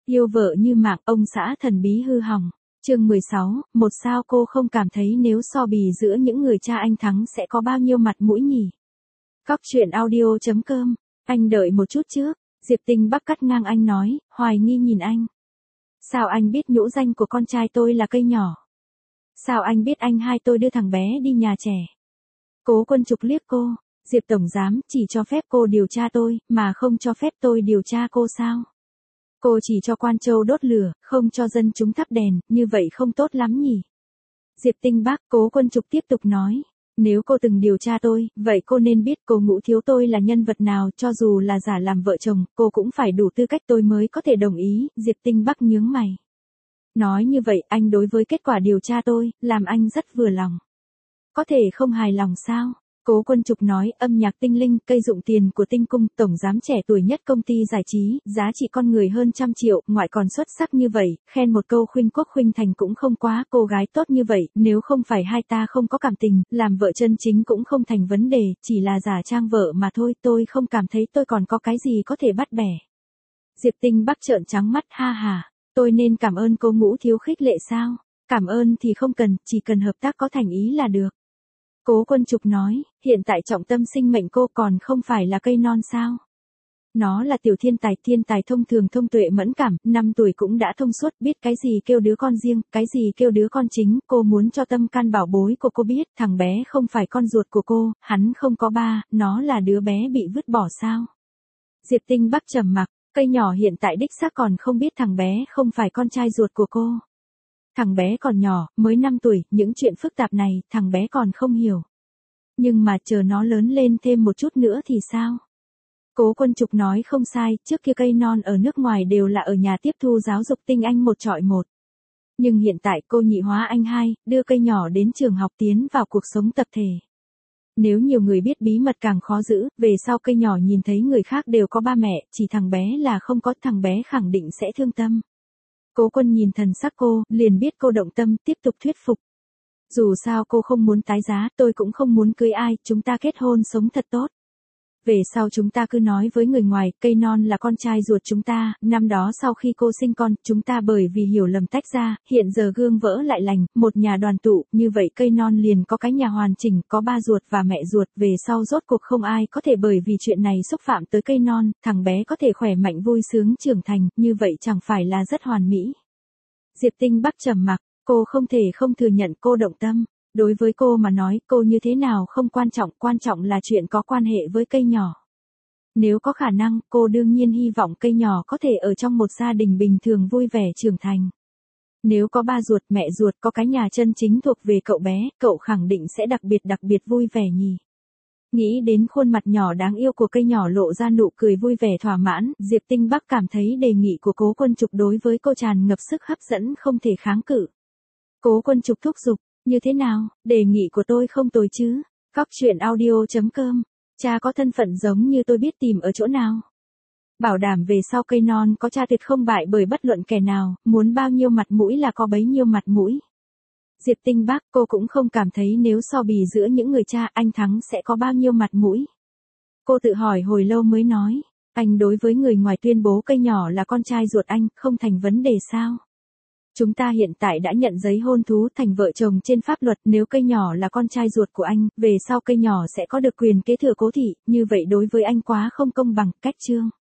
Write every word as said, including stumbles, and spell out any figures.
Yêu vợ như mạng, ông xã thần bí hư hỏng. Chương mười sáu, một sao cô không cảm thấy nếu so bì giữa những người cha anh thắng sẽ có bao nhiêu mặt mũi nhỉ? Cóc truyện audio chấm com, anh đợi một chút trước, Diệp Tinh Bắc cắt ngang anh nói, hoài nghi nhìn anh. Sao anh biết nhũ danh của con trai tôi là Cây Nhỏ? Sao anh biết anh hai tôi đưa thằng bé đi nhà trẻ? Cố Quân Trục liếc cô, Diệp Tổng Giám chỉ cho phép cô điều tra tôi, mà không cho phép tôi điều tra cô sao? Cô chỉ cho quan châu đốt lửa, không cho dân chúng thắp đèn, như vậy không tốt lắm nhỉ? Diệp Tinh Bắc, Cố Quân Trục tiếp tục nói, nếu cô từng điều tra tôi, vậy cô nên biết cô Ngũ thiếu tôi là nhân vật nào, cho dù là giả làm vợ chồng, cô cũng phải đủ tư cách tôi mới có thể đồng ý. Diệp Tinh Bắc nhướng mày. Nói như vậy, anh đối với kết quả điều tra tôi, làm anh rất vừa lòng. Có thể không hài lòng sao? Cố Quân Trục nói, âm nhạc tinh linh, cây dụng tiền của Tinh Cung, tổng giám trẻ tuổi nhất công ty giải trí, giá trị con người hơn trăm triệu, ngoại còn xuất sắc như vậy, khen một câu khuynh quốc khuynh thành cũng không quá, cô gái tốt như vậy, nếu không phải hai ta không có cảm tình, làm vợ chân chính cũng không thành vấn đề, chỉ là giả trang vợ mà thôi, tôi không cảm thấy tôi còn có cái gì có thể bắt bẻ. Diệp Tinh Bắc trợn trắng mắt, ha ha, tôi nên cảm ơn cô Ngũ thiếu khích lệ sao? Cảm ơn thì không cần, chỉ cần hợp tác có thành ý là được. Cố Quân Trục nói, hiện tại trọng tâm sinh mệnh cô còn không phải là cây non sao? Nó là tiểu thiên tài, thiên tài thông thường thông tuệ mẫn cảm, năm tuổi cũng đã thông suốt, biết cái gì kêu đứa con riêng, cái gì kêu đứa con chính, cô muốn cho tâm can bảo bối của cô biết, thằng bé không phải con ruột của cô, hắn không có ba, nó là đứa bé bị vứt bỏ sao? Diệp Tinh Bắc trầm mặc, Cây Nhỏ hiện tại đích xác còn không biết thằng bé không phải con trai ruột của cô. Thằng bé còn nhỏ, mới năm tuổi, những chuyện phức tạp này, thằng bé còn không hiểu. Nhưng mà chờ nó lớn lên thêm một chút nữa thì sao? Cố Quân Trục nói không sai, trước kia Cây Non ở nước ngoài đều là ở nhà tiếp thu giáo dục tinh anh một trọi một. Nhưng hiện tại cô nhị hóa anh hai, đưa Cây Nhỏ đến trường học tiến vào cuộc sống tập thể. Nếu nhiều người biết bí mật càng khó giữ, về sau Cây Nhỏ nhìn thấy người khác đều có ba mẹ, chỉ thằng bé là không có, thằng bé khẳng định sẽ thương tâm. Cố Quân nhìn thần sắc cô, liền biết cô động tâm, tiếp tục thuyết phục. Dù sao cô không muốn tái giá, tôi cũng không muốn cưới ai, chúng ta kết hôn sống thật tốt. Về sau chúng ta cứ nói với người ngoài, Cây Non là con trai ruột chúng ta, năm đó sau khi cô sinh con, chúng ta bởi vì hiểu lầm tách ra, hiện giờ gương vỡ lại lành, một nhà đoàn tụ, như vậy Cây Non liền có cái nhà hoàn chỉnh, có ba ruột và mẹ ruột, về sau rốt cuộc không ai có thể bởi vì chuyện này xúc phạm tới Cây Non, thằng bé có thể khỏe mạnh vui sướng trưởng thành, như vậy chẳng phải là rất hoàn mỹ. Diệp Tinh Bắc trầm mặc, cô không thể không thừa nhận cô động tâm. Đối với cô mà nói, cô như thế nào không quan trọng, quan trọng là chuyện có quan hệ với Cây Nhỏ. Nếu có khả năng, cô đương nhiên hy vọng Cây Nhỏ có thể ở trong một gia đình bình thường vui vẻ trưởng thành. Nếu có ba ruột, mẹ ruột, có cái nhà chân chính thuộc về cậu bé, cậu khẳng định sẽ đặc biệt đặc biệt vui vẻ nhỉ. Nghĩ đến khuôn mặt nhỏ đáng yêu của Cây Nhỏ lộ ra nụ cười vui vẻ thỏa mãn, Diệp Tinh Bắc cảm thấy đề nghị của Cố Quân Trục đối với cô tràn ngập sức hấp dẫn không thể kháng cự. Cố Quân Trục thúc giục. Như thế nào, đề nghị của tôi không tồi chứ? Cóc truyện audio chấm com, cha có thân phận giống như tôi biết tìm ở chỗ nào? Bảo đảm về sau Cây Non có cha tuyệt không bại bởi bất luận kẻ nào, muốn bao nhiêu mặt mũi là có bấy nhiêu mặt mũi. Diệp Tinh Bắc, cô cũng không cảm thấy nếu so bì giữa những người cha anh thắng sẽ có bao nhiêu mặt mũi. Cô tự hỏi hồi lâu mới nói, anh đối với người ngoài tuyên bố Cây Nhỏ là con trai ruột anh, không thành vấn đề sao? Chúng ta hiện tại đã nhận giấy hôn thú thành vợ chồng trên pháp luật, nếu Cây Nhỏ là con trai ruột của anh, về sau Cây Nhỏ sẽ có được quyền kế thừa Cố thị, như vậy đối với anh quá không công bằng, cách chương.